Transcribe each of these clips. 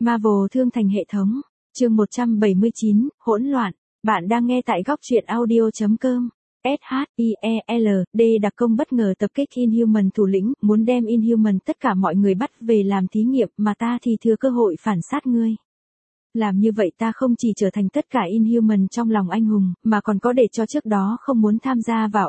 Marvel Thương Thành hệ thống. Chương 179, hỗn loạn. Bạn đang nghe tại góc truyện audio.com. SHIELD đặc công bất ngờ tập kích Inhuman thủ lĩnh, muốn đem Inhuman tất cả mọi người bắt về làm thí nghiệm, mà ta thì thừa cơ hội phản sát ngươi. Làm như vậy ta không chỉ trở thành tất cả Inhuman trong lòng anh hùng, mà còn có để cho trước đó không muốn tham gia vào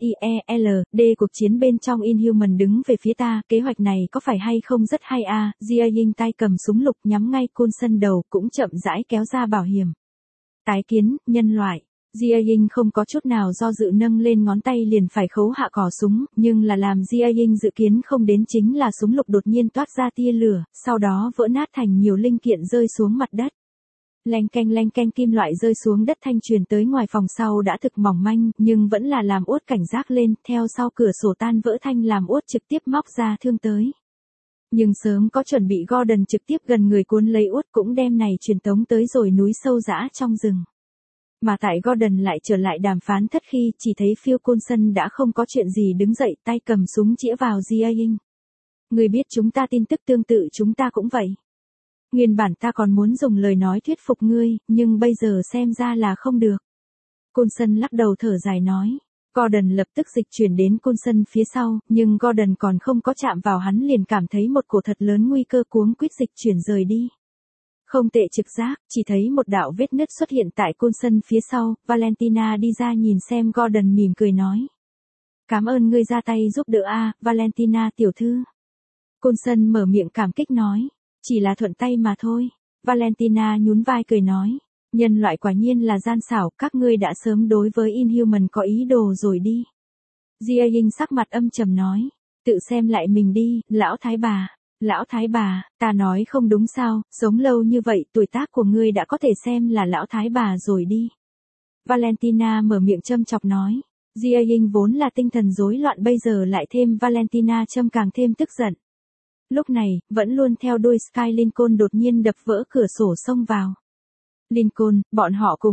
SHIELD cuộc chiến bên trong Inhuman đứng về phía ta. Kế hoạch này có phải hay không rất hay à? Jia Ying tay cầm súng lục nhắm ngay Coulson đầu, cũng chậm rãi kéo ra bảo hiểm. Tái kiến, nhân loại. Jia Ying không có chút nào do dự nâng lên ngón tay liền phải khấu hạ cò súng, nhưng là làm Jia Ying dự kiến không đến chính là súng lục đột nhiên toát ra tia lửa, sau đó vỡ nát thành nhiều linh kiện rơi xuống mặt đất. Leng keng kim loại rơi xuống đất thanh truyền tới ngoài phòng sau đã thực mỏng manh, nhưng vẫn là làm Uất cảnh giác lên, theo sau cửa sổ tan vỡ thanh làm Uất trực tiếp móc ra thương tới. Nhưng sớm có chuẩn bị Gordon trực tiếp gần người cuốn lấy Uất cũng đem này truyền tống tới rồi núi sâu dã trong rừng. Mà tại Gordon lại trở lại đàm phán thất khi chỉ thấy Phil Coulson đã không có chuyện gì đứng dậy tay cầm súng chĩa vào Jia Ying. Người biết chúng ta tin tức tương tự chúng ta cũng vậy. Nguyên bản ta còn muốn dùng lời nói thuyết phục ngươi, nhưng bây giờ xem ra là không được. Coulson lắc đầu thở dài nói. Gordon lập tức dịch chuyển đến Coulson phía sau, nhưng Gordon còn không có chạm vào hắn liền cảm thấy một cổ thật lớn nguy cơ cuống quýt dịch chuyển rời đi. Không tệ trực giác, chỉ thấy một đạo vết nứt xuất hiện tại Coulson phía sau, Valentina đi ra nhìn xem Gordon mỉm cười nói. Cảm ơn ngươi ra tay giúp đỡ a, Valentina tiểu thư. Coulson mở miệng cảm kích nói. Chỉ là thuận tay mà thôi. Valentina nhún vai cười nói. Nhân loại quả nhiên là gian xảo, các ngươi đã sớm đối với Inhuman có ý đồ rồi đi. Jia Ying sắc mặt âm trầm nói. Tự xem lại mình đi, lão thái bà. Lão thái bà, ta nói không đúng sao, sống lâu như vậy tuổi tác của ngươi đã có thể xem là lão thái bà rồi đi. Valentina mở miệng châm chọc nói. Jia Ying vốn là tinh thần rối loạn bây giờ lại thêm Valentina châm càng thêm tức giận. Lúc này, vẫn luôn theo đuôi Sky Lincoln đột nhiên đập vỡ cửa sổ xông vào. Lincoln, bọn họ cùng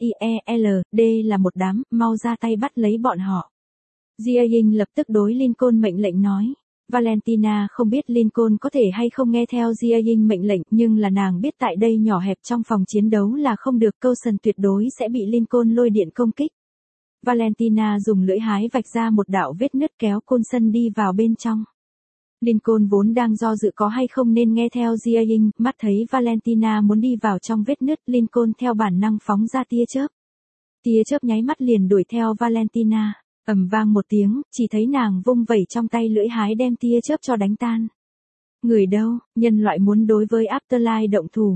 SHIELD là một đám, mau ra tay bắt lấy bọn họ. Jia Ying lập tức đối Lincoln mệnh lệnh nói. Valentina không biết Lincoln có thể hay không nghe theo Jia Ying mệnh lệnh, nhưng là nàng biết tại đây nhỏ hẹp trong phòng chiến đấu là không được, Coulson tuyệt đối sẽ bị Lincoln lôi điện công kích. Valentina dùng lưỡi hái vạch ra một đạo vết nứt kéo Coulson đi vào bên trong. Lincoln vốn đang do dự có hay không nên nghe theo Jia Ying, mắt thấy Valentina muốn đi vào trong vết nứt, Lincoln theo bản năng phóng ra tia chớp. Tia chớp nháy mắt liền đuổi theo Valentina, ầm vang một tiếng, chỉ thấy nàng vung vẩy trong tay lưỡi hái đem tia chớp cho đánh tan. Người đâu, nhân loại muốn đối với Afterlife động thủ,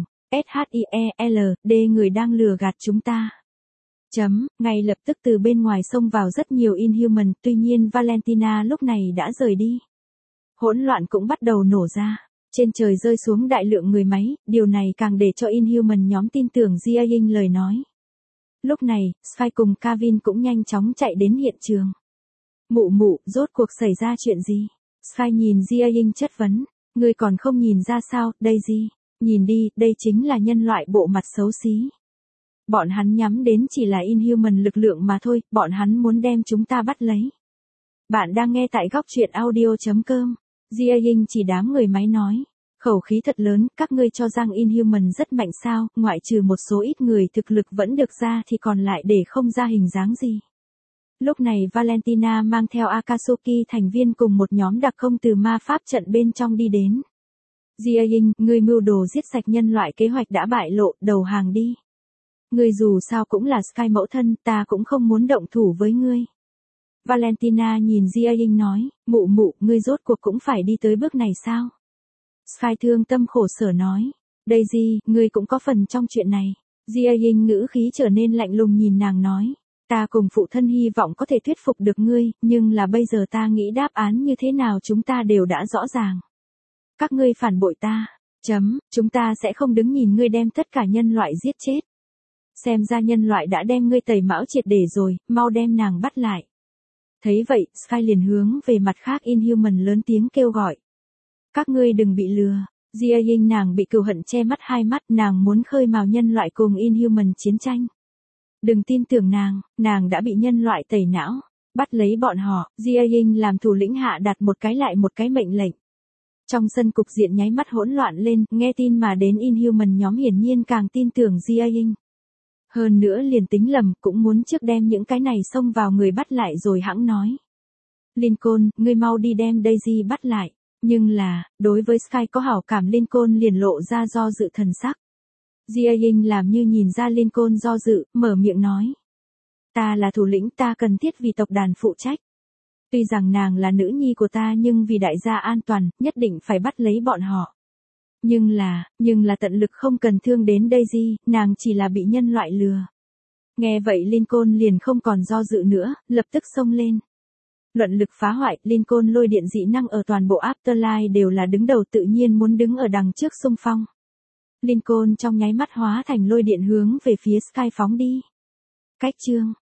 SHIELD người đang lừa gạt chúng ta. Ngay lập tức từ bên ngoài xông vào rất nhiều Inhuman, tuy nhiên Valentina lúc này đã rời đi. Hỗn loạn cũng bắt đầu nổ ra. Trên trời rơi xuống đại lượng người máy, điều này càng để cho Inhuman nhóm tin tưởng Jia Ying lời nói. Lúc này, Spy cùng Kevin cũng nhanh chóng chạy đến hiện trường. Mụ, rốt cuộc xảy ra chuyện gì? Spy nhìn Jia Ying chất vấn. Ngươi còn không nhìn ra sao, Daisy? Nhìn đi, đây chính là nhân loại bộ mặt xấu xí. Bọn hắn nhắm đến chỉ là Inhuman lực lượng mà thôi, bọn hắn muốn đem chúng ta bắt lấy. Bạn đang nghe tại góc truyện audio.com. Jia Ying chỉ đám người máy nói. Khẩu khí thật lớn, các ngươi cho rằng Inhuman rất mạnh sao, ngoại trừ một số ít người thực lực vẫn được ra thì còn lại để không ra hình dáng gì. Lúc này Valentina mang theo Akatsuki thành viên cùng một nhóm đặc công từ ma pháp trận bên trong đi đến. Jia Ying, ngươi mưu đồ giết sạch nhân loại kế hoạch đã bại lộ, đầu hàng đi. Ngươi dù sao cũng là Sky mẫu thân, ta cũng không muốn động thủ với ngươi. Valentina nhìn Jia Ying nói, mụ, ngươi rốt cuộc cũng phải đi tới bước này sao? Sky thương tâm khổ sở nói, Daisy, ngươi cũng có phần trong chuyện này. Jia Ying ngữ khí trở nên lạnh lùng nhìn nàng nói, ta cùng phụ thân hy vọng có thể thuyết phục được ngươi, nhưng là bây giờ ta nghĩ đáp án như thế nào chúng ta đều đã rõ ràng. Các ngươi phản bội ta, chúng ta sẽ không đứng nhìn ngươi đem tất cả nhân loại giết chết. Xem ra nhân loại đã đem ngươi tẩy mão triệt để rồi, mau đem nàng bắt lại. Thấy vậy, Sky liền hướng về mặt khác Inhuman lớn tiếng kêu gọi. Các ngươi đừng bị lừa. Jia Ying nàng bị cừu hận che mắt hai mắt, nàng muốn khơi mào nhân loại cùng Inhuman chiến tranh. Đừng tin tưởng nàng đã bị nhân loại tẩy não. Bắt lấy bọn họ, Jia Ying làm thủ lĩnh hạ đặt một cái lại một cái mệnh lệnh. Trong sân cục diện nháy mắt hỗn loạn lên, nghe tin mà đến Inhuman nhóm hiển nhiên càng tin tưởng Jiaying. Hơn nữa liền tính lầm, cũng muốn trước đem những cái này xông vào người bắt lại rồi hãng nói. Lincoln, ngươi mau đi đem Daisy bắt lại. Nhưng là, đối với Sky có hảo cảm Lincoln liền lộ ra do dự thần sắc. Jiaying làm như nhìn ra Lincoln do dự, mở miệng nói. Ta là thủ lĩnh, ta cần thiết vì tộc đàn phụ trách. Tuy rằng nàng là nữ nhi của ta nhưng vì đại gia an toàn, nhất định phải bắt lấy bọn họ. Nhưng là tận lực không cần thương đến Daisy, nàng chỉ là bị nhân loại lừa. Nghe vậy Lincoln liền không còn do dự nữa, lập tức xông lên. Luận lực phá hoại, Lincoln lôi điện dị năng ở toàn bộ Afterlife đều là đứng đầu, tự nhiên muốn đứng ở đằng trước xung phong. Lincoln trong nháy mắt hóa thành lôi điện hướng về phía Sky phóng đi. Cách chương